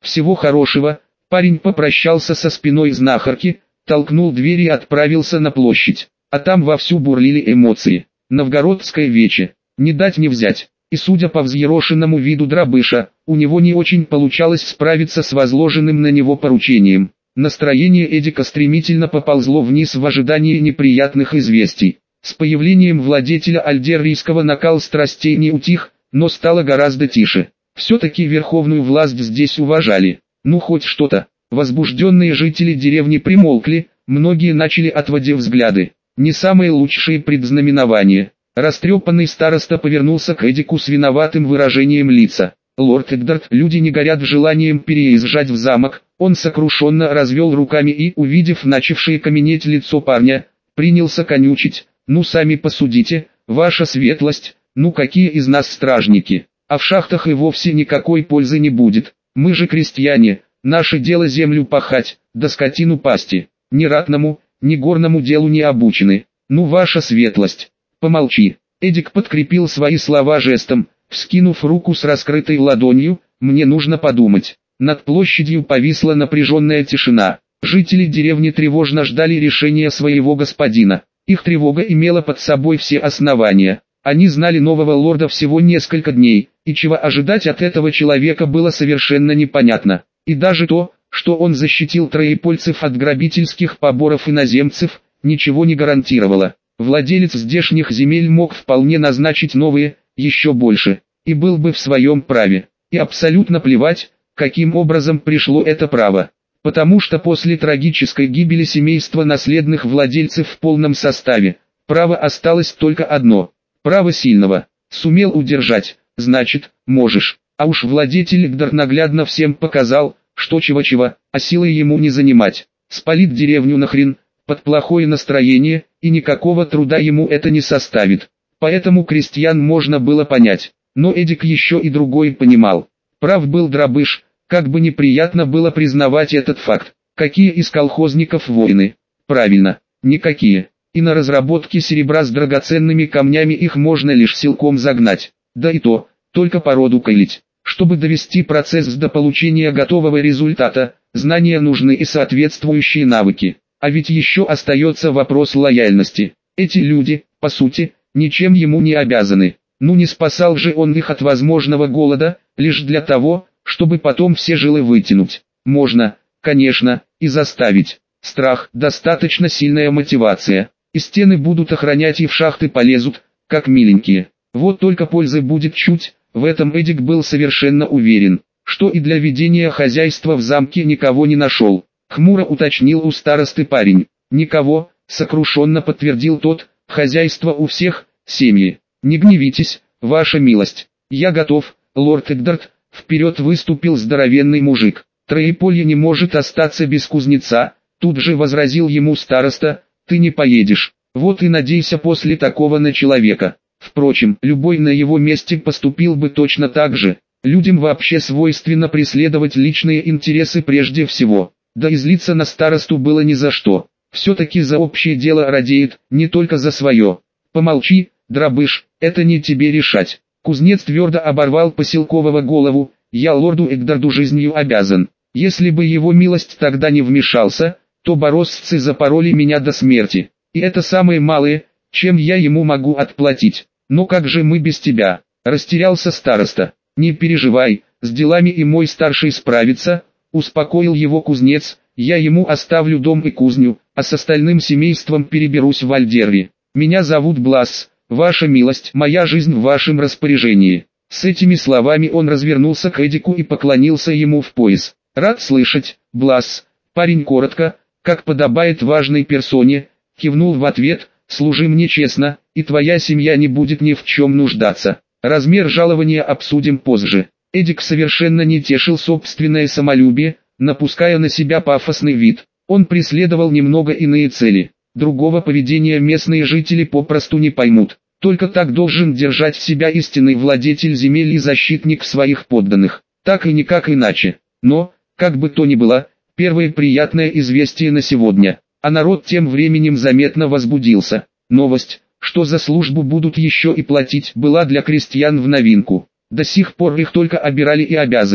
Всего хорошего. Парень попрощался со спиной знахарки, толкнул дверь и отправился на площадь. А там вовсю бурлили эмоции. Новгородское вече. Не дать не взять. И судя по взъерошенному виду Дробыша, у него не очень получалось справиться с возложенным на него поручением. Настроение Эдика стремительно поползло вниз в ожидании неприятных известий. С появлением владетеля Альдеррийского накал страстей не утих, но стало гораздо тише. Все-таки верховную власть здесь уважали. Ну хоть что-то. Возбужденные жители деревни примолкли, многие начали отводить взгляды. Не самые лучшие предзнаменования. Растрепанный староста повернулся к Эдику с виноватым выражением лица. «Лорд Эддард, люди не горят желанием переезжать в замок». Он сокрушенно развел руками и, увидев начавшее каменеть лицо парня, принялся конючить. «Ну сами посудите, ваша светлость, ну какие из нас стражники? А в шахтах и вовсе никакой пользы не будет. Мы же крестьяне, наше дело землю пахать, да скотину пасти. Ни ратному, ни горному делу не обучены. Ну ваша светлость, помолчи». Эдик подкрепил свои слова жестом, вскинув руку с раскрытой ладонью. «Мне нужно подумать». Над площадью повисла напряженная тишина. Жители деревни тревожно ждали решения своего господина. Их тревога имела под собой все основания. Они знали нового лорда всего несколько дней, и чего ожидать от этого человека было совершенно непонятно. И даже то, что он защитил троепольцев от грабительских поборов иноземцев, ничего не гарантировало. Владелец здешних земель мог вполне назначить новые, еще больше, и был бы в своем праве. И абсолютно плевать, каким образом пришло это право. Потому что после трагической гибели семейства наследных владельцев в полном составе, право осталось только одно. Право сильного. Сумел удержать, значит, можешь. А уж владетель Игдар наглядно всем показал, что чего-чего, а силой ему не занимать. Спалит деревню нахрен, под плохое настроение, и никакого труда ему это не составит. Поэтому крестьян можно было понять. Но Эдик еще и другое понимал. Прав был Дробыш, как бы неприятно было признавать этот факт. Какие из колхозников воины? Правильно, никакие. И на разработке серебра с драгоценными камнями их можно лишь силком загнать. Да и то, только породу кайлить. Чтобы довести процесс до получения готового результата, знания нужны и соответствующие навыки. А ведь еще остается вопрос лояльности. Эти люди, по сути, ничем ему не обязаны. Ну не спасал же он их от возможного голода, лишь для того, чтобы потом все жилы вытянуть. Можно, конечно, и заставить. Страх – достаточно сильная мотивация. И стены будут охранять и в шахты полезут, как миленькие. Вот только пользы будет чуть, в этом Эдик был совершенно уверен, что и для ведения хозяйства в замке никого не нашел. Хмуро уточнил у старосты парень. «Никого», – сокрушенно подтвердил тот, – «хозяйство у всех, семьи. Не гневитесь, ваша милость. Я готов, лорд Эддард». Вперед выступил здоровенный мужик. «Троеполье не может остаться без кузнеца», тут же возразил ему староста, «ты не поедешь, вот и надейся после такого на человека». Впрочем, любой на его месте поступил бы точно так же. Людям вообще свойственно преследовать личные интересы прежде всего. Да и злиться на старосту было ни за что. Все-таки за общее дело радеет, не только за свое. «Помолчи, Дробыш, это не тебе решать». Кузнец твердо оборвал поселкового голову. «Я лорду Эддарду жизнью обязан. Если бы его милость тогда не вмешался, то боросцы запороли меня до смерти. И это самое малое, чем я ему могу отплатить. Но как же мы без тебя?» Растерялся староста. «Не переживай, с делами и мой старший справится», успокоил его кузнец. «Я ему оставлю дом и кузню, а с остальным семейством переберусь в Альдерри. Меня зовут Бласс. Ваша милость, моя жизнь в вашем распоряжении». С этими словами он развернулся к Эдику и поклонился ему в пояс. «Рад слышать, Бласс». Парень коротко, как подобает важной персоне, кивнул в ответ. «Служи мне честно, и твоя семья не будет ни в чем нуждаться. Размер жалования обсудим позже». Эдик совершенно не тешил собственное самолюбие, напуская на себя пафосный вид. Он преследовал немного иные цели. Другого поведения местные жители попросту не поймут. Только так должен держать себя истинный владетель земель и защитник своих подданных. Так и никак иначе. Но, как бы то ни было, первое приятное известие на сегодня. А народ тем временем заметно возбудился. Новость, что за службу будут еще и платить, была для крестьян в новинку. До сих пор их только обирали и обязывали.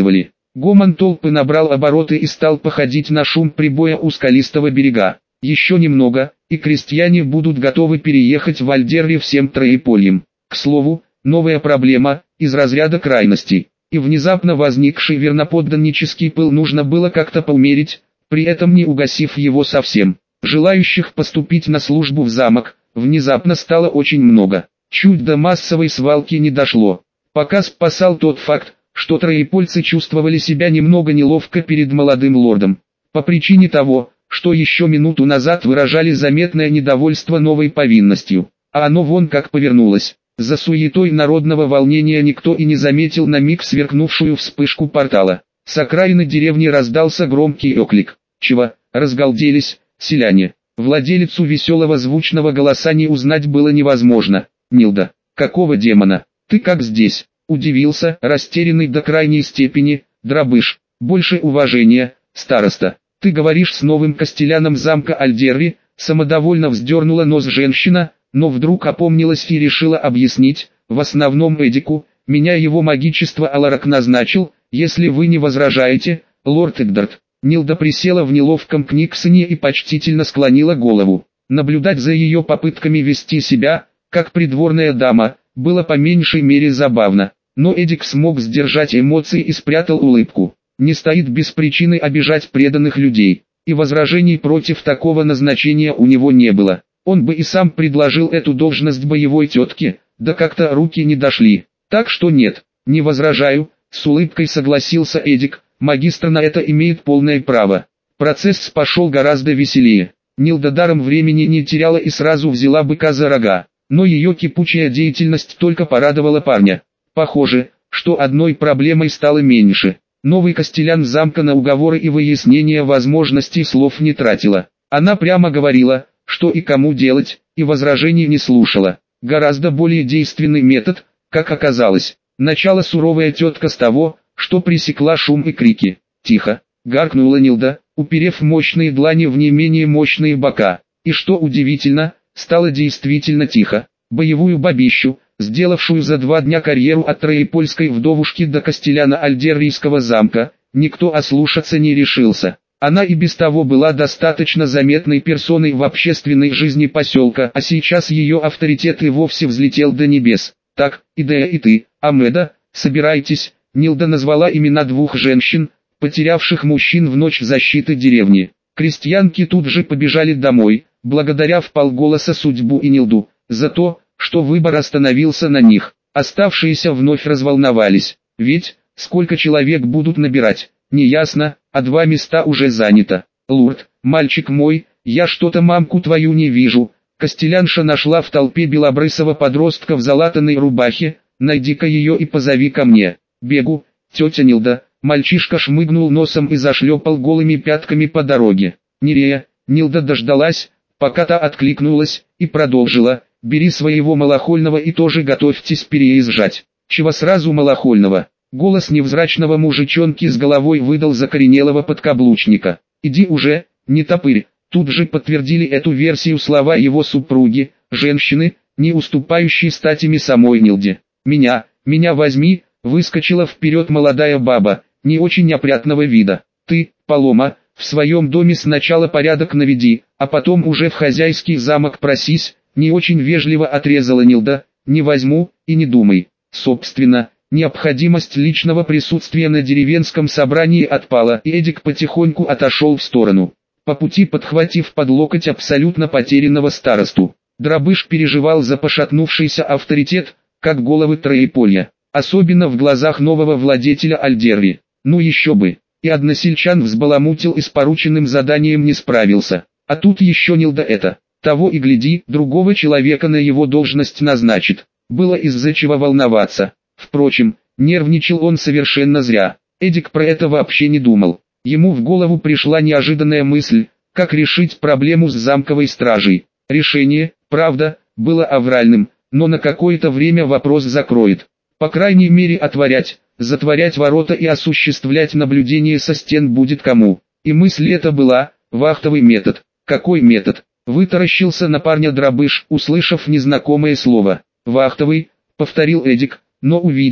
Гомон толпы набрал обороты и стал походить на шум прибоя у скалистого берега. Еще немного, и крестьяне будут готовы переехать в Альдерри всем троепольем. К слову, новая проблема, из разряда крайностей. И внезапно возникший верноподданнический пыл нужно было как-то поумерить, при этом не угасив его совсем. Желающих поступить на службу в замок, внезапно стало очень много. Чуть до массовой свалки не дошло. Пока спасал тот факт, что троепольцы чувствовали себя немного неловко перед молодым лордом. По причине того, что еще минуту назад выражали заметное недовольство новой повинностью. А оно вон как повернулось. За суетой народного волнения никто и не заметил на миг сверкнувшую вспышку портала. С окраины деревни раздался громкий оклик. «Чего, разгалделись, селяне?» Владелицу веселого звучного голоса не узнать было невозможно. «Нилда, какого демона? Ты как здесь?» Удивился, растерянный до крайней степени, Дробыш. «Больше уважения, староста. Ты говоришь с новым костеляном замка Альдерри?» Самодовольно вздернула нос женщина, но вдруг опомнилась и решила объяснить, в основном Эдику, меня его магичество Аларак назначил, если вы не возражаете, лорд Эддард. Нилда присела в неловком книгсоне и почтительно склонила голову. Наблюдать за ее попытками вести себя, как придворная дама, было по меньшей мере забавно. Но Эдик смог сдержать эмоции и спрятал улыбку. Не стоит без причины обижать преданных людей, и возражений против такого назначения у него не было. Он бы и сам предложил эту должность боевой тетке, да как-то руки не дошли. Так что нет, не возражаю, с улыбкой согласился Эдик, магистр на это имеет полное право. Процесс пошел гораздо веселее. Нилда даром времени не теряла и сразу взяла быка за рога, но ее кипучая деятельность только порадовала парня. Похоже, что одной проблемой стало меньше. Новый костелян замка на уговоры и выяснение возможностей слов не тратила. Она прямо говорила, что и кому делать, и возражений не слушала. Гораздо более действенный метод, как оказалось. Начала суровая тетка с того, что пресекла шум и крики. «Тихо!» — гаркнула Нилда, уперев мощные длани в не менее мощные бока. И что удивительно, стало действительно тихо. Боевую бабищу, сделавшую за 2 дня карьеру от троепольской вдовушки до костеляна Альдеррийского замка, никто ослушаться не решился. Она и без того была достаточно заметной персоной в общественной жизни поселка, а сейчас ее авторитет и вовсе взлетел до небес. «Так, Идея и ты, Амеда, собирайтесь», — Нилда назвала имена 2 женщин, потерявших мужчин в ночь защиты деревни. Крестьянки тут же побежали домой, благодаря вполголоса судьбу и Нилду, за то, что выбор остановился на них. Оставшиеся вновь разволновались, ведь, сколько человек будут набирать, неясно, а 2 места уже занято. «Лурд, мальчик мой, я что-то мамку твою не вижу». Костелянша нашла в толпе белобрысого подростка в залатанной рубахе, «Найди-ка ее и позови ко мне». «Бегу, тетя Нилда». Мальчишка шмыгнул носом и зашлепал голыми пятками по дороге. «Нерея». Нилда дождалась, пока та откликнулась, и продолжила: «Бери своего малохольного и тоже готовьтесь переезжать». «Чего сразу малохольного?» Голос невзрачного мужичонки с головой выдал закоренелого подкаблучника. «Иди уже, не топырь». Тут же подтвердили эту версию слова его супруги, женщины, не уступающей статями самой Нилде. «Меня возьми», — выскочила вперед молодая баба, не очень опрятного вида. «Ты, Палома, в своем доме сначала порядок наведи, а потом уже в хозяйский замок просись», — не очень вежливо отрезала Нилда. «Не возьму, и не думай». Собственно, необходимость личного присутствия на деревенском собрании отпала, и Эдик потихоньку отошел в сторону, по пути подхватив под локоть абсолютно потерянного старосту. Дробыш переживал за пошатнувшийся авторитет, как головы троеполья, особенно в глазах нового владетеля Альдерри. Ну еще бы, и односельчан взбаламутил и с порученным заданием не справился. А тут еще Нилда это. Того и гляди, другого человека на его должность назначит. Было из-за чего волноваться. Впрочем, нервничал он совершенно зря. Эдик про это вообще не думал. Ему в голову пришла неожиданная мысль, как решить проблему с замковой стражей. Решение, правда, было авральным, но на какое-то время вопрос закроет. По крайней мере затворять ворота и осуществлять наблюдение со стен будет кому. И мысль эта была: вахтовый метод. Какой метод? Вытаращился на парня Дробыш, услышав незнакомое слово. «Вахтовый», — повторил Эдик, но увидев,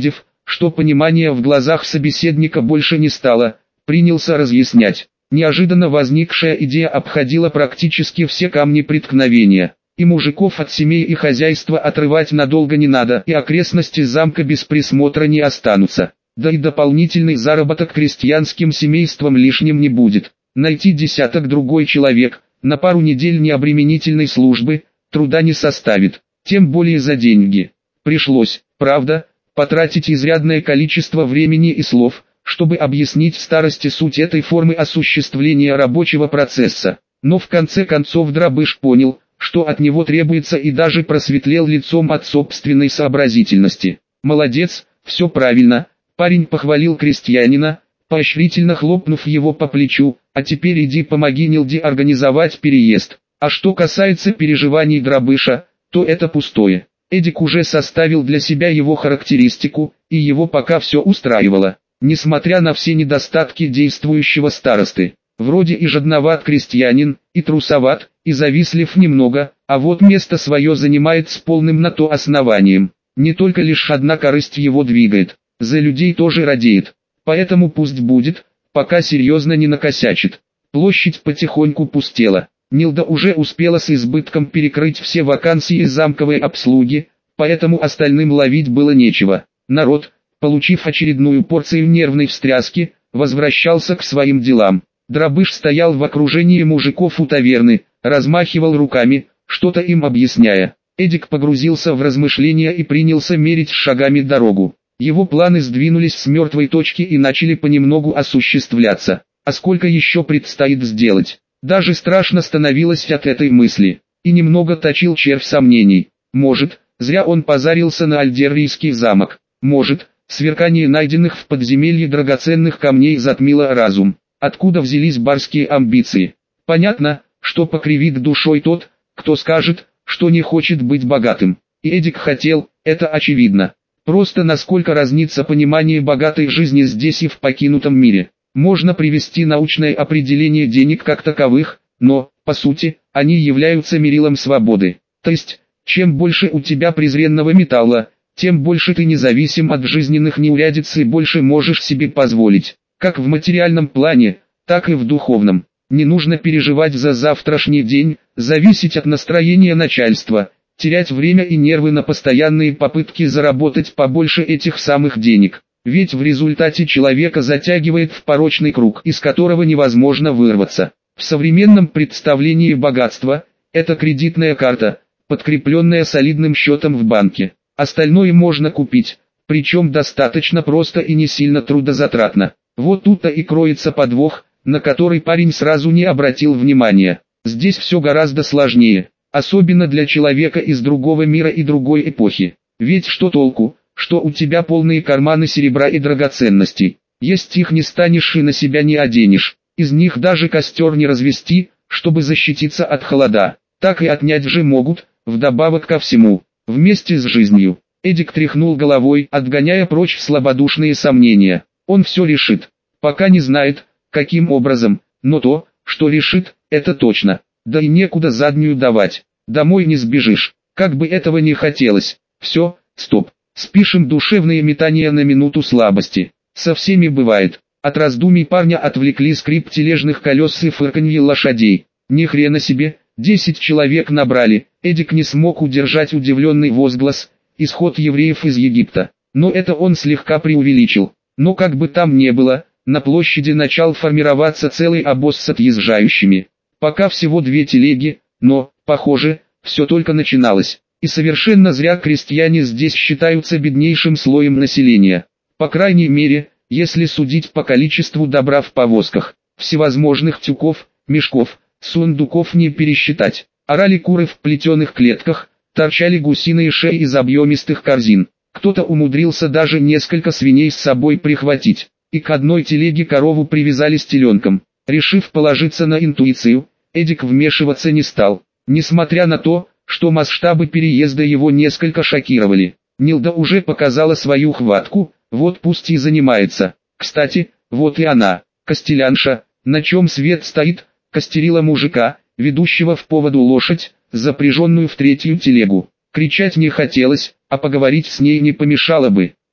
что понимания в глазах собеседника больше не стало, принялся разъяснять. Неожиданно возникшая идея обходила практически все камни преткновения. И мужиков от семей и хозяйства отрывать надолго не надо, и окрестности замка без присмотра не останутся. Да и дополнительный заработок крестьянским семействам лишним не будет. Найти десяток другой человек, на пару недель необременительной службы, труда не составит, тем более за деньги. Пришлось, правда, потратить изрядное количество времени и слов, чтобы объяснить старости суть этой формы осуществления рабочего процесса. Но в конце концов Дробыш понял, что от него требуется, и даже просветлел лицом от собственной сообразительности. «Молодец, все правильно», — парень похвалил крестьянина, поощрительно хлопнув его по плечу, «а теперь иди помоги Нилде организовать переезд». А что касается переживаний Дробыша, то это пустое. Эдик уже составил для себя его характеристику, и его пока все устраивало. Несмотря на все недостатки действующего старосты, вроде и жадноват крестьянин, и трусоват, и завистлив немного, а вот место свое занимает с полным на то основанием. Не только лишь одна корысть его двигает, за людей тоже радеет. Поэтому пусть будет, пока серьезно не накосячит. Площадь потихоньку пустела. Нилда уже успела с избытком перекрыть все вакансии замковой обслуги, поэтому остальным ловить было нечего. Народ, получив очередную порцию нервной встряски, возвращался к своим делам. Дробыш стоял в окружении мужиков у таверны, размахивал руками, что-то им объясняя. Эдик погрузился в размышления и принялся мерить шагами дорогу. Его планы сдвинулись с мертвой точки и начали понемногу осуществляться. А сколько еще предстоит сделать? Даже страшно становилось от этой мысли. И немного точил червь сомнений. Может, зря он позарился на Альдеррийский замок. Может, сверкание найденных в подземелье драгоценных камней затмило разум. Откуда взялись барские амбиции? Понятно, что покривит душой тот, кто скажет, что не хочет быть богатым. И Эдик хотел, это очевидно. Просто насколько разнится понимание богатой жизни здесь и в покинутом мире. Можно привести научное определение денег как таковых, но, по сути, они являются мерилом свободы. То есть, чем больше у тебя презренного металла, тем больше ты независим от жизненных неурядиц и больше можешь себе позволить. Как в материальном плане, так и в духовном. Не нужно переживать за завтрашний день, зависеть от настроения начальства, терять время и нервы на постоянные попытки заработать побольше этих самых денег. Ведь в результате человека затягивает в порочный круг, из которого невозможно вырваться. В современном представлении богатства – это кредитная карта, подкрепленная солидным счетом в банке. Остальное можно купить, причем достаточно просто и не сильно трудозатратно. Вот тут-то и кроется подвох, на который парень сразу не обратил внимания. Здесь все гораздо сложнее, особенно для человека из другого мира и другой эпохи. Ведь что толку, что у тебя полные карманы серебра и драгоценностей, есть их не станешь и на себя не оденешь, из них даже костер не развести, чтобы защититься от холода, так и отнять же могут, вдобавок ко всему, вместе с жизнью. Эдик тряхнул головой, отгоняя прочь слабодушные сомнения. Он все решит, пока не знает, каким образом, но то, что решит, это точно. Да и некуда заднюю давать, домой не сбежишь, как бы этого не хотелось. Все, стоп, спишем душевные метания на минуту слабости. Со всеми бывает. От раздумий парня отвлекли скрип тележных колес и фырканье лошадей. Ни хрена себе, 10 человек набрали. Эдик не смог удержать удивленный возглас: исход евреев из Египта. Но это он слегка преувеличил. Но как бы там ни было, на площади начал формироваться целый обоз с отъезжающими. Пока всего 2 телеги, но, похоже, все только начиналось. И совершенно зря крестьяне здесь считаются беднейшим слоем населения. По крайней мере, если судить по количеству добра в повозках, всевозможных тюков, мешков, сундуков не пересчитать. Орали куры в плетеных клетках, торчали гусиные шеи из объемистых корзин. Кто-то умудрился даже несколько свиней с собой прихватить. И к одной телеге корову привязали с теленком. Решив положиться на интуицию, Эдик вмешиваться не стал. Несмотря на то, что масштабы переезда его несколько шокировали. Нилда уже показала свою хватку, вот пусть и занимается. Кстати, вот и она, костелянша, на чем свет стоит, костерила мужика, ведущего в поводу лошадь, запряженную в 3-ю телегу. Кричать не хотелось, а поговорить с ней не помешало бы.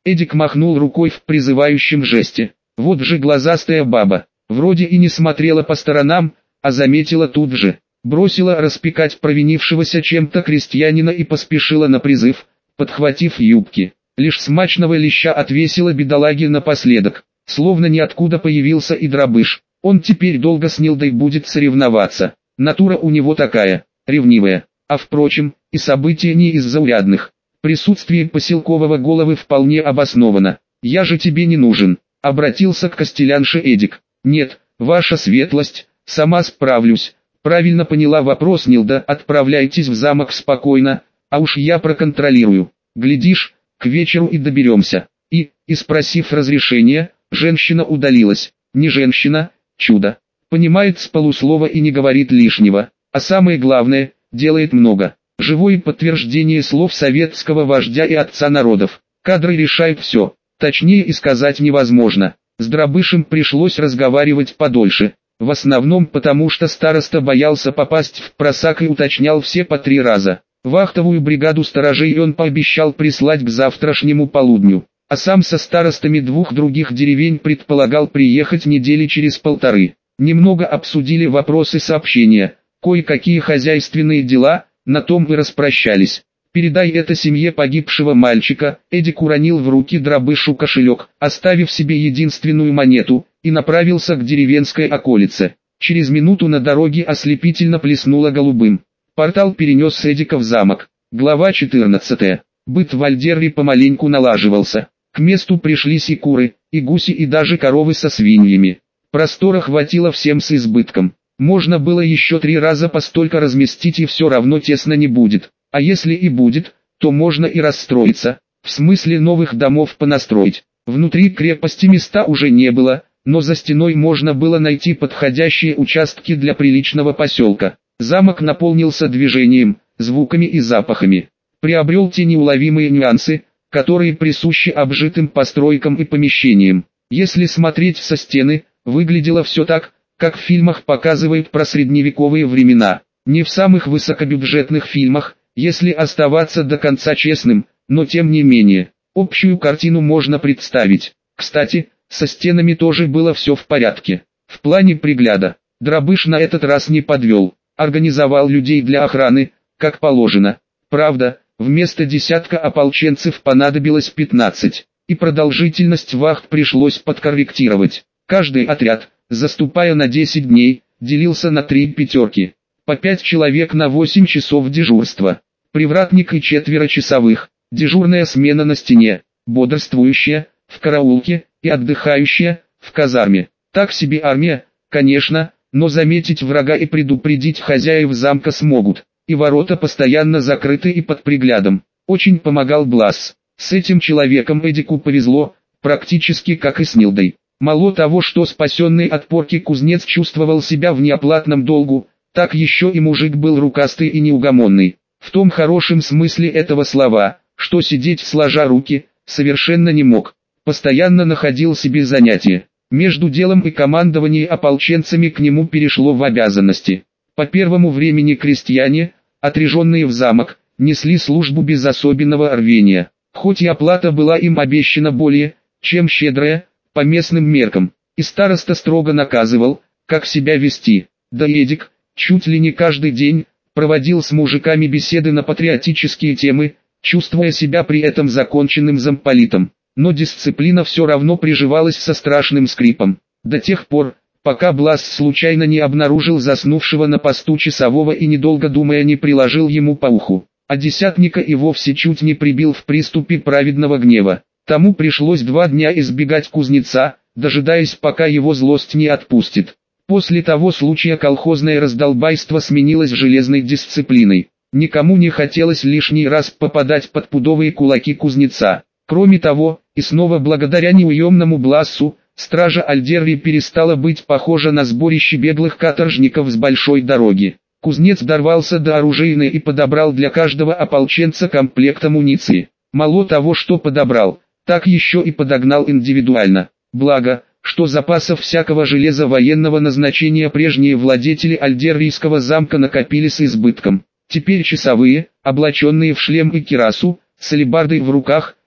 Эдик махнул рукой в призывающем жесте. Вот же глазастая баба, вроде и не смотрела по сторонам, а заметила тут же. Бросила распекать провинившегося чем-то крестьянина и поспешила на призыв, подхватив юбки. Лишь смачного леща отвесила бедолаге напоследок. Словно ниоткуда появился и Дробыш. Он теперь долго с Нилдой будет соревноваться. Натура у него такая, ревнивая. А впрочем, и события не из заурядных. Присутствие поселкового головы вполне обосновано. «Я же тебе не нужен», — обратился к костелянше Эдик. «Нет, ваша светлость, сама справлюсь». Правильно поняла вопрос Нилда. «Отправляйтесь в замок спокойно, а уж я проконтролирую. Глядишь, к вечеру и доберемся». И спросив разрешения, женщина удалилась. Не женщина, чудо. Понимает с полуслова и не говорит лишнего. А самое главное, делает много. Живое подтверждение слов советского вождя и отца народов. Кадры решают все. Точнее и сказать невозможно. С Дробышем пришлось разговаривать подольше. В основном потому, что староста боялся попасть в просак и уточнял все по 3 раза. Вахтовую бригаду сторожей он пообещал прислать к завтрашнему полудню. А сам со старостами 2 других деревень предполагал приехать недели через 1,5. Немного обсудили вопросы сообщения, кое-какие хозяйственные дела, на том и распрощались. «Передай это семье погибшего мальчика», Эдик уронил в руки Дробышу кошелек, оставив себе единственную монету, и направился к деревенской околице. Через минуту на дороге ослепительно плеснуло голубым. Портал перенес Эдика в замок. Глава 14. Быт в Альдерре помаленьку налаживался. К месту пришлись и куры, и гуси, и даже коровы со свиньями. Простора хватило всем с избытком. Можно было еще 3 раза постолько разместить, и все равно тесно не будет. А если и будет, то можно и расстроиться, в смысле новых домов понастроить. Внутри крепости места уже не было, но за стеной можно было найти подходящие участки для приличного поселка. Замок наполнился движением, звуками и запахами. Приобрел те неуловимые нюансы, которые присущи обжитым постройкам и помещениям. Если смотреть со стены, выглядело все так, как в фильмах показывают про средневековые времена. Не в самых высокобюджетных фильмах, если оставаться до конца честным, но тем не менее, общую картину можно представить. Кстати, со стенами тоже было все в порядке. В плане пригляда, Дробыш на этот раз не подвел, организовал людей для охраны, как положено. Правда, вместо десятка ополченцев понадобилось 15, и продолжительность вахт пришлось подкорректировать. Каждый отряд, заступая на 10 дней, делился на 3 пятерки. По 5 человек на 8 часов дежурства. Привратник и 4 часовых, дежурная смена на стене, бодрствующая, в караулке, и отдыхающая, в казарме. Так себе армия, конечно, но заметить врага и предупредить хозяев замка смогут. И ворота постоянно закрыты и под приглядом. Очень помогал Блас. С этим человеком Эдику повезло, практически как и с Нилдой. Мало того, что спасенный от порки кузнец чувствовал себя в неоплатном долгу, так еще и мужик был рукастый и неугомонный. В том хорошем смысле этого слова, что сидеть сложа руки, совершенно не мог. Постоянно находил себе занятие. Между делом и командование ополченцами к нему перешло в обязанности. По первому времени крестьяне, отряженные в замок, несли службу без особенного рвения. Хоть и оплата была им обещана более, чем щедрая, по местным меркам. И староста строго наказывал, как себя вести. Да Эдик, чуть ли не каждый день, проводил с мужиками беседы на патриотические темы, чувствуя себя при этом законченным замполитом. Но дисциплина все равно приживалась со страшным скрипом. До тех пор, пока Блас случайно не обнаружил заснувшего на посту часового и недолго думая не приложил ему по уху. А десятника и вовсе чуть не прибил в приступе праведного гнева. Тому пришлось 2 дня избегать кузнеца, дожидаясь пока его злость не отпустит. После того случая колхозное раздолбайство сменилось железной дисциплиной. Никому не хотелось лишний раз попадать под пудовые кулаки кузнеца. Кроме того, и снова благодаря неуемному Блассу, стража Альдерри перестала быть похожа на сборище беглых каторжников с большой дороги. Кузнец дорвался до оружейной и подобрал для каждого ополченца комплект амуниции. Мало того, что подобрал, так еще и подогнал индивидуально. Благо, что запасов всякого железа военного назначения прежние владетели Альдеррийского замка накопили с избытком. Теперь часовые, облаченные в шлем и кирасу, с алебардой в руках,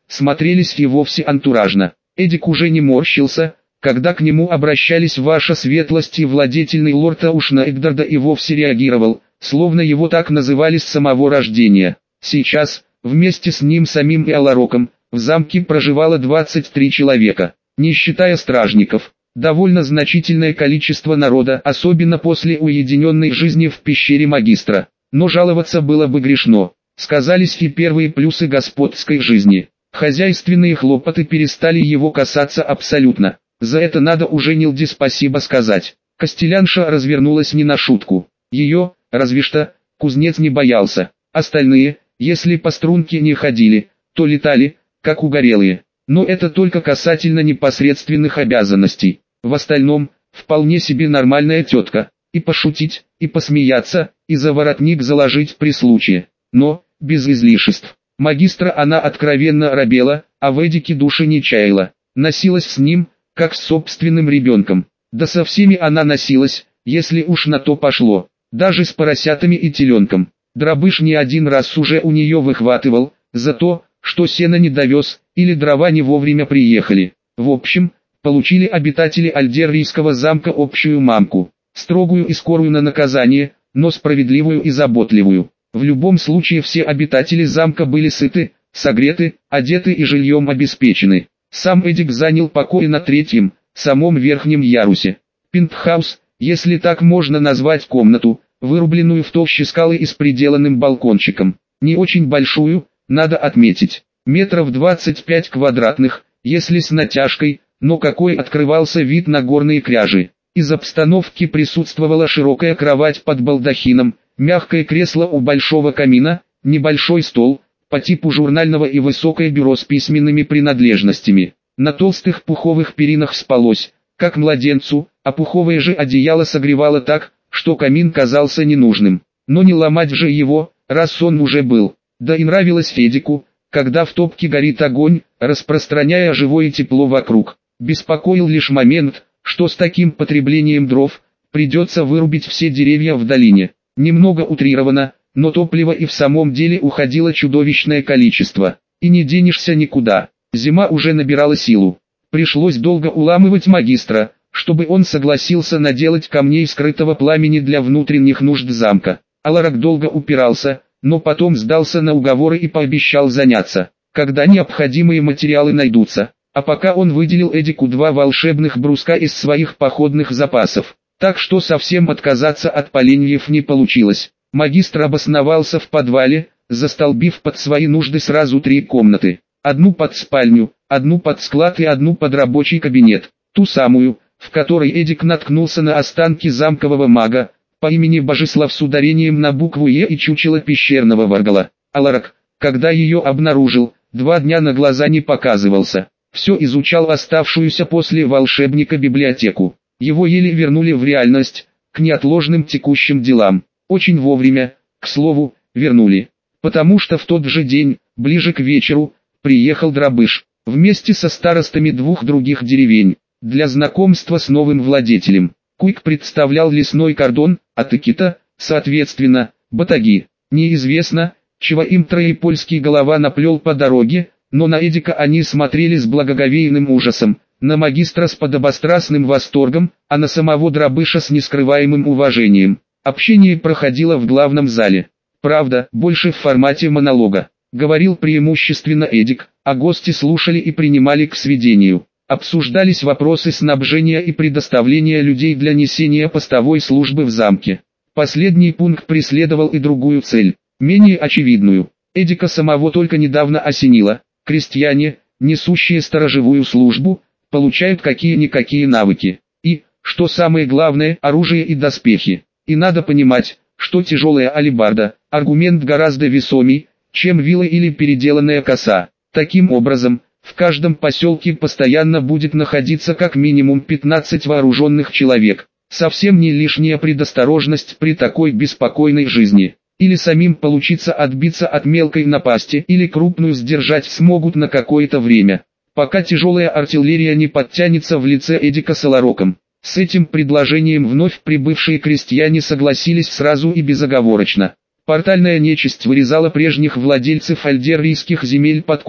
смотрелись и вовсе антуражно. Эдик уже не морщился, когда к нему обращались «Ваша светлость» и владетельный лорд Аушнаэгдарда, и вовсе реагировал, словно его так называли с самого рождения. Сейчас, вместе с ним самим и Алароком, в замке проживало 23 человека, не считая стражников. Довольно значительное количество народа, особенно после уединенной жизни в пещере магистра. Но жаловаться было бы грешно. Сказались и первые плюсы господской жизни. Хозяйственные хлопоты перестали его касаться абсолютно. За это надо уже Нилде спасибо сказать. Костелянша развернулась не на шутку. Ее, разве что, кузнец не боялся. Остальные, если по струнке не ходили, то летали, как угорелые. Но это только касательно непосредственных обязанностей. В остальном, вполне себе нормальная тетка. И пошутить, и посмеяться, и за воротник заложить при случае. Но, без излишеств. Магистра она откровенно робела, а в Эдике души не чаяла. Носилась с ним, как с собственным ребенком. Да со всеми она носилась, если уж на то пошло. Даже с поросятами и теленком. Дробыш не один раз уже у нее выхватывал, за то, что сено не довез, или дрова не вовремя приехали. В общем, получили обитатели Альдеррийского замка общую мамку. Строгую и скорую на наказание, но справедливую и заботливую. В любом случае все обитатели замка были сыты, согреты, одеты и жильем обеспечены. Сам Эдик занял покои на третьем, самом верхнем ярусе. Пентхаус, если так можно назвать комнату, вырубленную в толще скалы и с приделанным балкончиком. Не очень большую, надо отметить. Метров 25 квадратных, если с натяжкой, но какой открывался вид на горные кряжи. Из обстановки присутствовала широкая кровать под балдахином, мягкое кресло у большого камина, небольшой стол, по типу журнального и высокое бюро с письменными принадлежностями. На толстых пуховых перинах спалось, как младенцу, а пуховое же одеяло согревало так, что камин казался ненужным. Но не ломать же его, раз он уже был. Да и нравилось Федику, когда в топке горит огонь, распространяя живое тепло вокруг. Беспокоил лишь момент, что с таким потреблением дров, придется вырубить все деревья в долине. Немного утрировано, но топлива и в самом деле уходило чудовищное количество. И не денешься никуда. Зима уже набирала силу. Пришлось долго уламывать магистра, чтобы он согласился наделать камней скрытого пламени для внутренних нужд замка. Аларок долго упирался, но потом сдался на уговоры и пообещал заняться, когда необходимые материалы найдутся. А пока он выделил Эдику 2 волшебных бруска из своих походных запасов. Так что совсем отказаться от поленьев не получилось. Магистр обосновался в подвале, застолбив под свои нужды сразу 3 комнаты. Одну под спальню, одну под склад и одну под рабочий кабинет. Ту самую, в которой Эдик наткнулся на останки замкового мага, по имени Божеслав с ударением на букву «Е» и чучело пещерного варгала. Аларок, когда ее обнаружил, 2 дня на глаза не показывался. Все изучал оставшуюся после волшебника библиотеку. Его еле вернули в реальность, к неотложным текущим делам. Очень вовремя, к слову, вернули. Потому что в тот же день, ближе к вечеру, приехал Дробыш, вместе со старостами 2 других деревень, для знакомства с новым владетелем. Куйк представлял лесной кордон, а Тыкита, соответственно, батаги. Неизвестно, чего им троепольский голова наплел по дороге, но на Эдика они смотрели с благоговейным ужасом, на магистра с подобострастным восторгом, а на самого Дробыша с нескрываемым уважением. Общение проходило в главном зале. Правда, больше в формате монолога. Говорил преимущественно Эдик, а гости слушали и принимали к сведению. Обсуждались вопросы снабжения и предоставления людей для несения постовой службы в замке. Последний пункт преследовал и другую цель, менее очевидную. Эдика самого только недавно осенило. Крестьяне, несущие сторожевую службу, получают какие-никакие навыки. И, что самое главное, оружие и доспехи. И надо понимать, что тяжелая алебарда – аргумент гораздо весомей, чем вила или переделанная коса. Таким образом, в каждом поселке постоянно будет находиться как минимум 15 вооруженных человек. Совсем не лишняя предосторожность при такой беспокойной жизни. Или самим получится отбиться от мелкой напасти, или крупную сдержать смогут на какое-то время, пока тяжелая артиллерия не подтянется в лице Эдика с Алароком. С этим предложением вновь прибывшие крестьяне согласились сразу и безоговорочно. Портальная нечисть вырезала прежних владельцев альдеррийских земель под корень.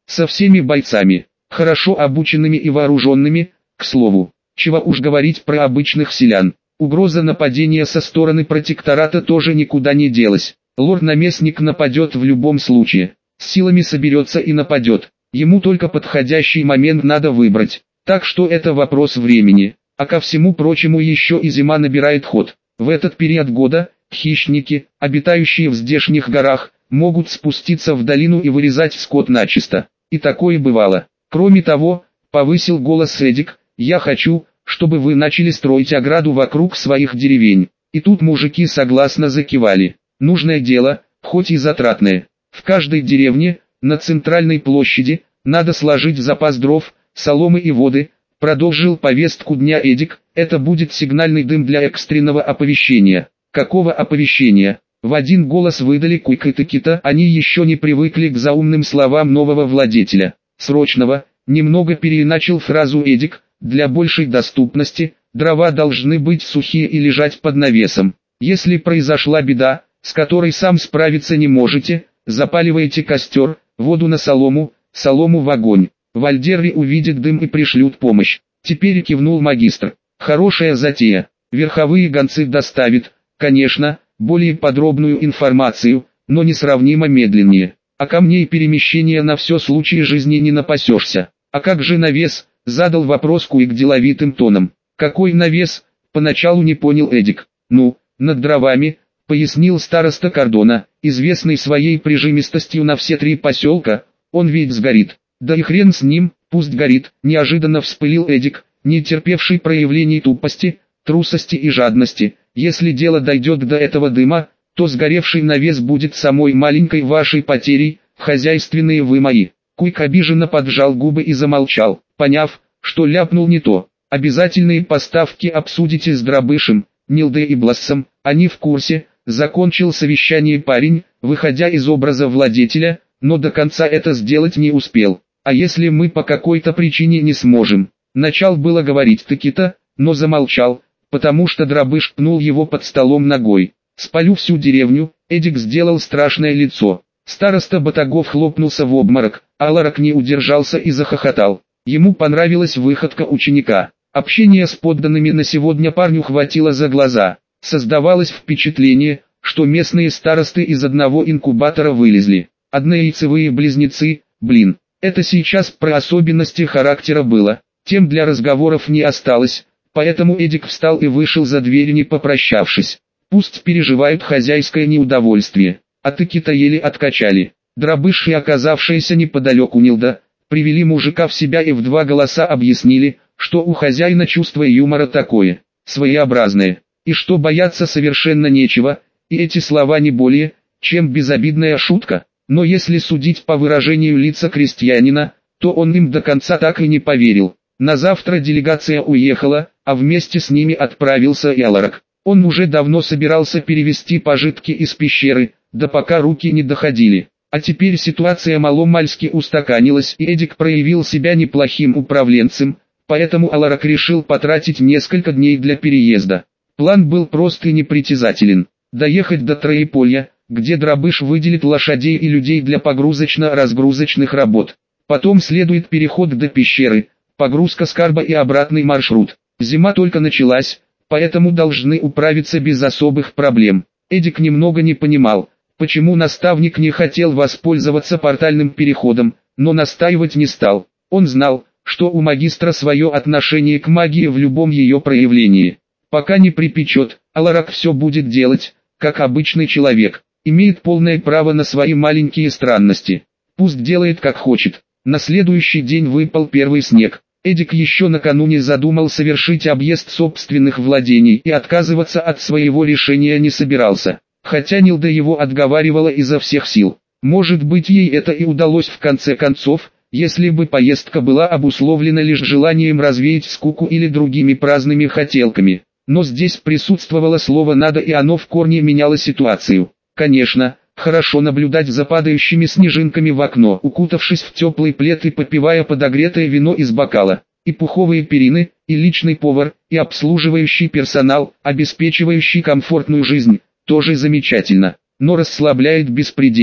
Со всеми бойцами, хорошо обученными и вооруженными, к слову. Чего уж говорить про обычных селян. Угроза нападения со стороны протектората тоже никуда не делась. Лорд-наместник нападет в любом случае. С силами соберется и нападет. Ему только подходящий момент надо выбрать. Так что это вопрос времени. А ко всему прочему еще и зима набирает ход. В этот период года, хищники, обитающие в здешних горах, могут спуститься в долину и вырезать скот начисто. И такое бывало. Кроме того, повысил голос Эдик, я хочу, чтобы вы начали строить ограду вокруг своих деревень. И тут мужики согласно закивали. Нужное дело, хоть и затратное. В каждой деревне, на центральной площади, надо сложить запас дров, соломы и воды. Продолжил повестку дня Эдик, это будет сигнальный дым для экстренного оповещения. Какого оповещения? В один голос выдали Куик и Текита, они еще не привыкли к заумным словам нового владетеля. Срочного, немного переиначил фразу Эдик, для большей доступности, дрова должны быть сухие и лежать под навесом. Если произошла беда, с которой сам справиться не можете, запаливаете костер, воду на солому, солому в огонь. Вальдерри увидит дым и пришлют помощь. Теперь кивнул магистр. Хорошая затея. Верховые гонцы доставят, конечно, более подробную информацию, но несравнимо медленнее. А камней перемещения на все случаи жизни не напасешься. А как же навес? Задал вопрос Куик деловитым тоном. Какой навес? Поначалу не понял Эдик. Ну, над дровами, пояснил староста Кордона, известный своей прижимистостью на все 3 поселка, он ведь сгорит. Да и хрен с ним, пусть горит, неожиданно вспылил Эдик, не терпевший проявлений тупости, трусости и жадности. Если дело дойдет до этого дыма, то сгоревший навес будет самой маленькой вашей потерей, хозяйственные вы мои. Куик обиженно поджал губы и замолчал, поняв, что ляпнул не то. Обязательные поставки обсудите с Дробышем, Нилдой и Блассом, они в курсе, закончил совещание парень, выходя из образа владетеля, но до конца это сделать не успел. А если мы по какой-то причине не сможем? Начал было говорить Текита, но замолчал, потому что Дробыш пнул его под столом ногой. Спалю всю деревню, Эдик сделал страшное лицо. Староста Батагов хлопнулся в обморок, а Ларак не удержался и захохотал. Ему понравилась выходка ученика. Общение с подданными на сегодня парню хватило за глаза. Создавалось впечатление, что местные старосты из одного инкубатора вылезли. Однояйцевые близнецы, блин. Это сейчас про особенности характера было, тем для разговоров не осталось, поэтому Эдик встал и вышел за дверь не попрощавшись. Пусть переживают хозяйское неудовольствие, а Текита еле откачали. Дробыш и оказавшаяся неподалеку Нилда, привели мужика в себя и в 2 голоса объяснили, что у хозяина чувство юмора такое, своеобразное, и что бояться совершенно нечего, и эти слова не более, чем безобидная шутка. Но если судить по выражению лица крестьянина, то он им до конца так и не поверил. На завтра делегация уехала, а вместе с ними отправился и Аларак. Он уже давно собирался перевести пожитки из пещеры, да пока руки не доходили. А теперь ситуация маломальски устаканилась, и Эдик проявил себя неплохим управленцем, поэтому Аларак решил потратить несколько дней для переезда. План был прост и непритязателен. Доехать до Троеполья, где Дробыш выделит лошадей и людей для погрузочно-разгрузочных работ. Потом следует переход до пещеры, погрузка скарба и обратный маршрут. Зима только началась, поэтому должны управиться без особых проблем. Эдик немного не понимал, почему наставник не хотел воспользоваться портальным переходом, но настаивать не стал. Он знал, что у магистра свое отношение к магии в любом ее проявлении. Пока не припечет, Аларак все будет делать, как обычный человек. Имеет полное право на свои маленькие странности. Пусть делает как хочет. На следующий день выпал первый снег. Эдик еще накануне задумал совершить объезд собственных владений и отказываться от своего решения не собирался. Хотя Нилда его отговаривала изо всех сил. Может быть, ей это и удалось в конце концов, если бы поездка была обусловлена лишь желанием развеять скуку или другими праздными хотелками. Но здесь присутствовало слово «надо», и оно в корне меняло ситуацию. Конечно, хорошо наблюдать за падающими снежинками в окно, укутавшись в теплый плед и попивая подогретое вино из бокала. И пуховые перины, и личный повар, и обслуживающий персонал, обеспечивающий комфортную жизнь, тоже замечательно, но расслабляет беспредельно.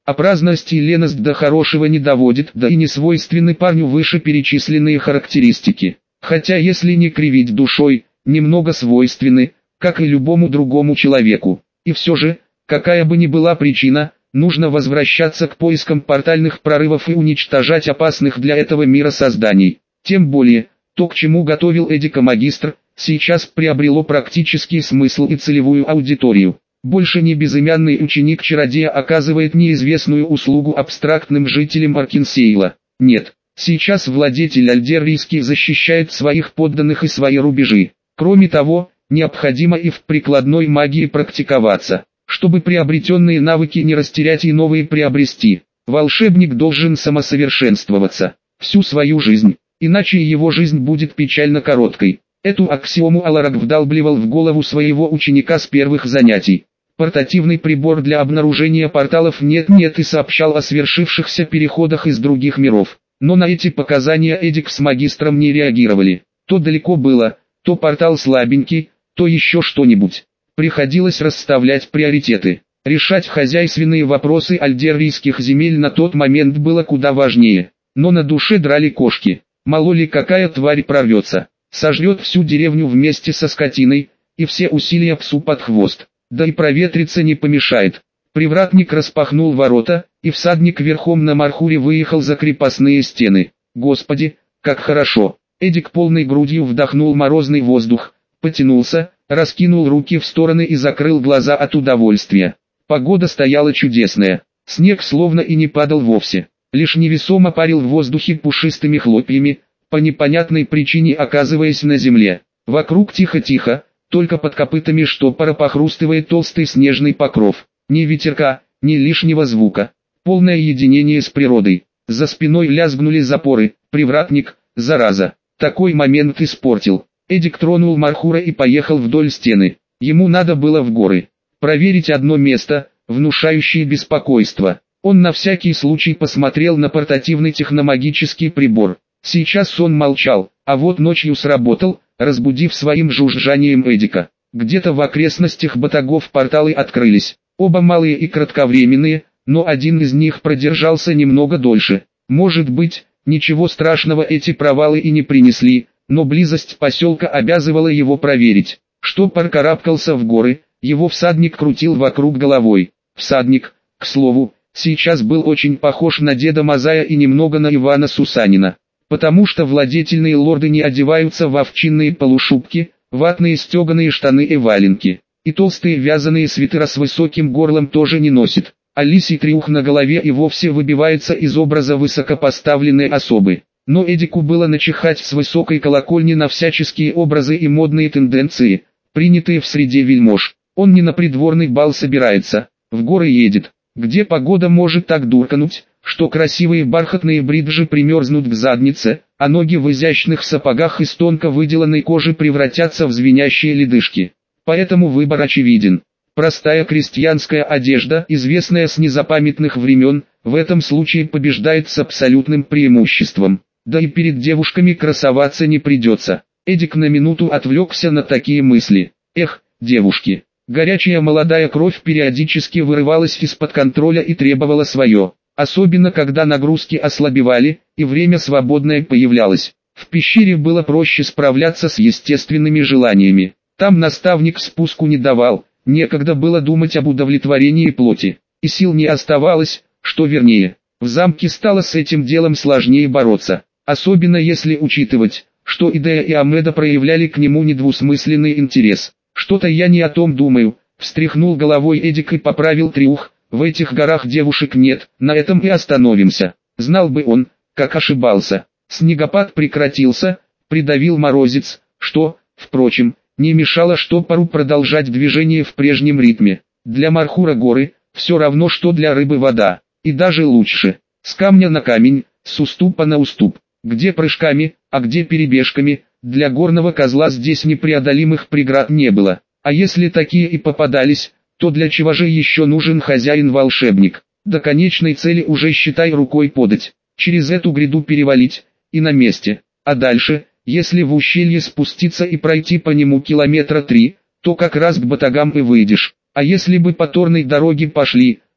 А праздность и леность до хорошего не доводит, да и не свойственны парню вышеперечисленные характеристики. Хотя если не кривить душой, немного свойственны, как и любому другому человеку. И все же, какая бы ни была причина, нужно возвращаться к поискам портальных прорывов и уничтожать опасных для этого мира созданий. Тем более, то, к чему готовил Эдика магистр, сейчас приобрело практический смысл и целевую аудиторию. Больше не безымянный ученик-чародея оказывает неизвестную услугу абстрактным жителям Аркенсейла. Нет, сейчас владетель Альдеррийский защищает своих подданных и свои рубежи. Кроме того, необходимо и в прикладной магии практиковаться, чтобы приобретенные навыки не растерять и новые приобрести. Волшебник должен самосовершенствоваться всю свою жизнь, иначе его жизнь будет печально короткой. Эту аксиому Аларак вдалбливал в голову своего ученика с первых занятий. Портативный прибор для обнаружения порталов нет-нет и сообщал о свершившихся переходах из других миров. Но на эти показания Эдик с магистром не реагировали. То далеко было, то портал слабенький, то еще что-нибудь. Приходилось расставлять приоритеты. Решать хозяйственные вопросы альдеррийских земель на тот момент было куда важнее. Но на душе драли кошки. Мало ли какая тварь прорвется, сожрет всю деревню вместе со скотиной, и все усилия псу под хвост. Да и проветриться не помешает. Привратник распахнул ворота, и всадник верхом на Мархуре выехал за крепостные стены. Господи, как хорошо! Эдик полной грудью вдохнул морозный воздух, потянулся, раскинул руки в стороны и закрыл глаза от удовольствия. Погода стояла чудесная. Снег словно и не падал вовсе, лишь невесомо парил в воздухе пушистыми хлопьями, по непонятной причине оказываясь на земле. Вокруг тихо-тихо, только под копытами штопора похрустывает толстый снежный покров. Ни ветерка, ни лишнего звука. Полное единение с природой. За спиной лязгнули запоры. Привратник, зараза, такой момент испортил. Эдик тронул Мархура и поехал вдоль стены. Ему надо было в горы. Проверить одно место, внушающее беспокойство. Он на всякий случай посмотрел на портативный техномагический прибор. Сейчас он молчал, а вот ночью сработал, разбудив своим жужжанием Эдика. Где-то в окрестностях батагов порталы открылись. Оба малые и кратковременные, но один из них продержался немного дольше. Может быть, ничего страшного эти провалы и не принесли, но близость поселка обязывала его проверить. Штопор карабкался в горы, его всадник крутил вокруг головой. Всадник, к слову, сейчас был очень похож на деда Мазая и немного на Ивана Сусанина. Потому что владетельные лорды не одеваются в овчинные полушубки, ватные стеганые штаны и валенки. И толстые вязаные свитера с высоким горлом тоже не носит. А лисий трюх на голове и вовсе выбивается из образа высокопоставленной особы. Но Эдику было начихать с высокой колокольни на всяческие образы и модные тенденции, принятые в среде вельмож. Он не на придворный бал собирается, в горы едет, где погода может так дуркануть, что красивые бархатные бриджи примерзнут к заднице, а ноги в изящных сапогах из тонко выделанной кожи превратятся в звенящие ледышки. Поэтому выбор очевиден. Простая крестьянская одежда, известная с незапамятных времен, в этом случае побеждает с абсолютным преимуществом. Да и перед девушками красоваться не придется. Эдик на минуту отвлекся на такие мысли. Эх, девушки. Горячая молодая кровь периодически вырывалась из-под контроля и требовала свое. Особенно когда нагрузки ослабевали, и время свободное появлялось. В пещере было проще справляться с естественными желаниями. Там наставник спуску не давал, некогда было думать об удовлетворении плоти. И сил не оставалось, что вернее. В замке стало с этим делом сложнее бороться. Особенно если учитывать, что Идея и Амеда проявляли к нему недвусмысленный интерес. «Что-то я не о том думаю», — встряхнул головой Эдик и поправил трюх. «В этих горах девушек нет, на этом и остановимся». Знал бы он, как ошибался. Снегопад прекратился, придавил морозец, что, впрочем, не мешало штопору продолжать движение в прежнем ритме. Для Мархура горы, все равно что для рыбы вода, и даже лучше. С камня на камень, с уступа на уступ. Где прыжками, а где перебежками, для горного козла здесь непреодолимых преград не было. А если такие и попадались, то для чего же еще нужен хозяин-волшебник? До конечной цели уже считай рукой подать, через эту гряду перевалить, и на месте. А дальше, если в ущелье спуститься и пройти по нему километра 3, то как раз к батагам и выйдешь. А если бы по торной дороге пошли,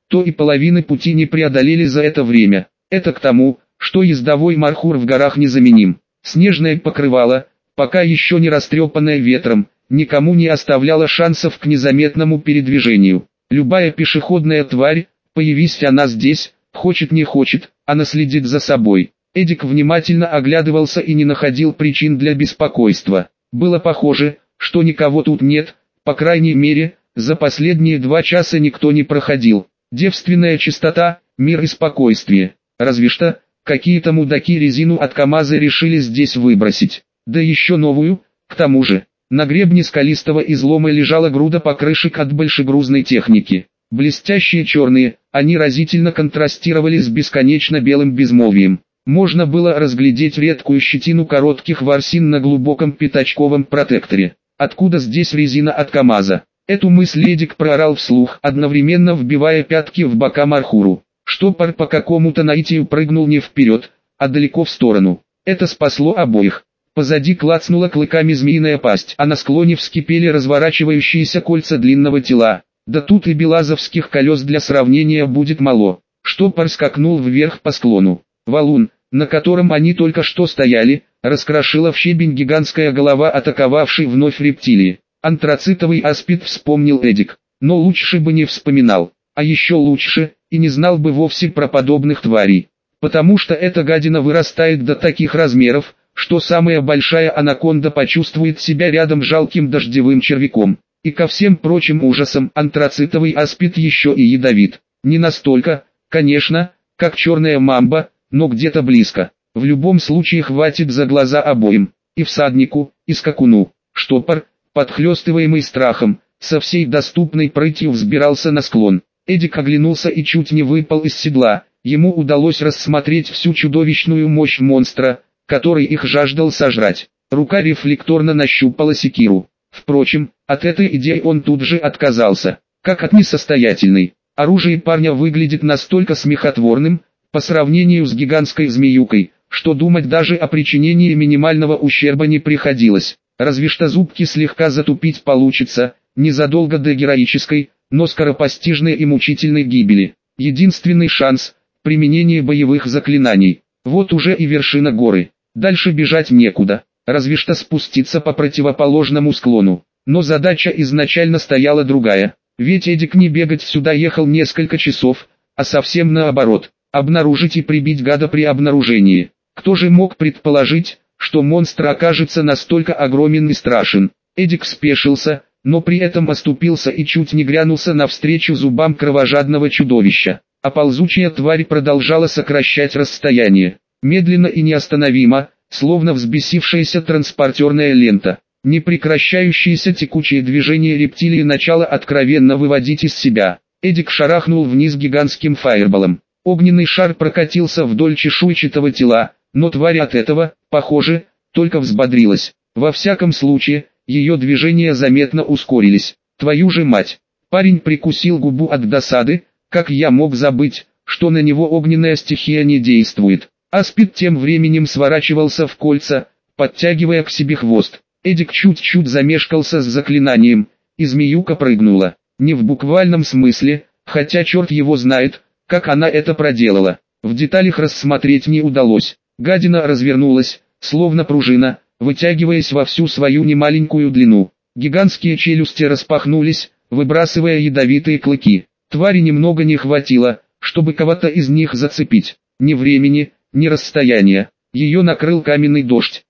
то и половины пути не преодолели за это время. Это к тому, что ездовой мархур в горах незаменим. Снежное покрывало, пока еще не растрепанное ветром, никому не оставляло шансов к незаметному передвижению. Любая пешеходная тварь, появись она здесь, хочет не хочет, она следит за собой. Эдик внимательно оглядывался и не находил причин для беспокойства. Было похоже, что никого тут нет, по крайней мере, за последние 2 часа никто не проходил. Девственная чистота, мир и спокойствие. Разве что, какие-то мудаки резину от КамАЗа решили здесь выбросить. Да еще новую, к тому же. На гребне скалистого излома лежала груда покрышек от большегрузной техники. Блестящие черные, они разительно контрастировали с бесконечно белым безмолвием. Можно было разглядеть редкую щетину коротких ворсин на глубоком пятачковом протекторе. Откуда здесь резина от КамАЗа? Эту мысль Эдик проорал вслух, одновременно вбивая пятки в бока мархуру. Штопор по какому-то наитию прыгнул не вперед, а далеко в сторону. Это спасло обоих. Позади клацнула клыками змеиная пасть, а на склоне вскипели разворачивающиеся кольца длинного тела. Да тут и белазовских колес для сравнения будет мало. Штопор скакнул вверх по склону. Валун, на котором они только что стояли, раскрошила в щебень гигантская голова атаковавшей вновь рептилии. Антрацитовый аспид, вспомнил Эдик, но лучше бы не вспоминал, а еще лучше, и не знал бы вовсе про подобных тварей. Потому что эта гадина вырастает до таких размеров, что самая большая анаконда почувствует себя рядом с жалким дождевым червяком. И ко всем прочим ужасам антрацитовый аспид еще и ядовит. Не настолько, конечно, как черная мамба, но где-то близко. В любом случае хватит за глаза обоим, и всаднику, и скакуну. Штопор, подхлестываемый страхом, со всей доступной прытью взбирался на склон. Эдик оглянулся и чуть не выпал из седла. Ему удалось рассмотреть всю чудовищную мощь монстра, который их жаждал сожрать. Рука рефлекторно нащупала секиру. Впрочем, от этой идеи он тут же отказался, как от несостоятельной. Оружие парня выглядит настолько смехотворным, по сравнению с гигантской змеюкой, что думать даже о причинении минимального ущерба не приходилось. Разве что зубки слегка затупить получится, незадолго до героической, но скоропостижной и мучительной гибели. Единственный шанс – применение боевых заклинаний. Вот уже и вершина горы. Дальше бежать некуда, разве что спуститься по противоположному склону. Но задача изначально стояла другая. Ведь Эдик не бегать сюда ехал несколько часов, а совсем наоборот. Обнаружить и прибить гада при обнаружении. Кто же мог предположить, что монстр окажется настолько огромен и страшен? Эдик спешился, но при этом оступился и чуть не грянулся навстречу зубам кровожадного чудовища. А ползучая тварь продолжала сокращать расстояние. Медленно и неостановимо, словно взбесившаяся транспортерная лента. Непрекращающееся текучее движение рептилии начало откровенно выводить из себя. Эдик шарахнул вниз гигантским фаерболом. Огненный шар прокатился вдоль чешуйчатого тела, но тварь от этого, похоже, только взбодрилась. Во всяком случае, ее движения заметно ускорились. Твою же мать! Парень прикусил губу от досады, как я мог забыть, что на него огненная стихия не действует. Аспид тем временем сворачивался в кольца, подтягивая к себе хвост. Эдик чуть-чуть замешкался с заклинанием, и змеюка прыгнула. Не в буквальном смысле, хотя черт его знает, как она это проделала. В деталях рассмотреть не удалось. Гадина развернулась, словно пружина, вытягиваясь во всю свою немаленькую длину. Гигантские челюсти распахнулись, выбрасывая ядовитые клыки. Твари немного не хватило, чтобы кого-то из них зацепить. Ни времени, ни расстояния. Ее накрыл каменный дождь.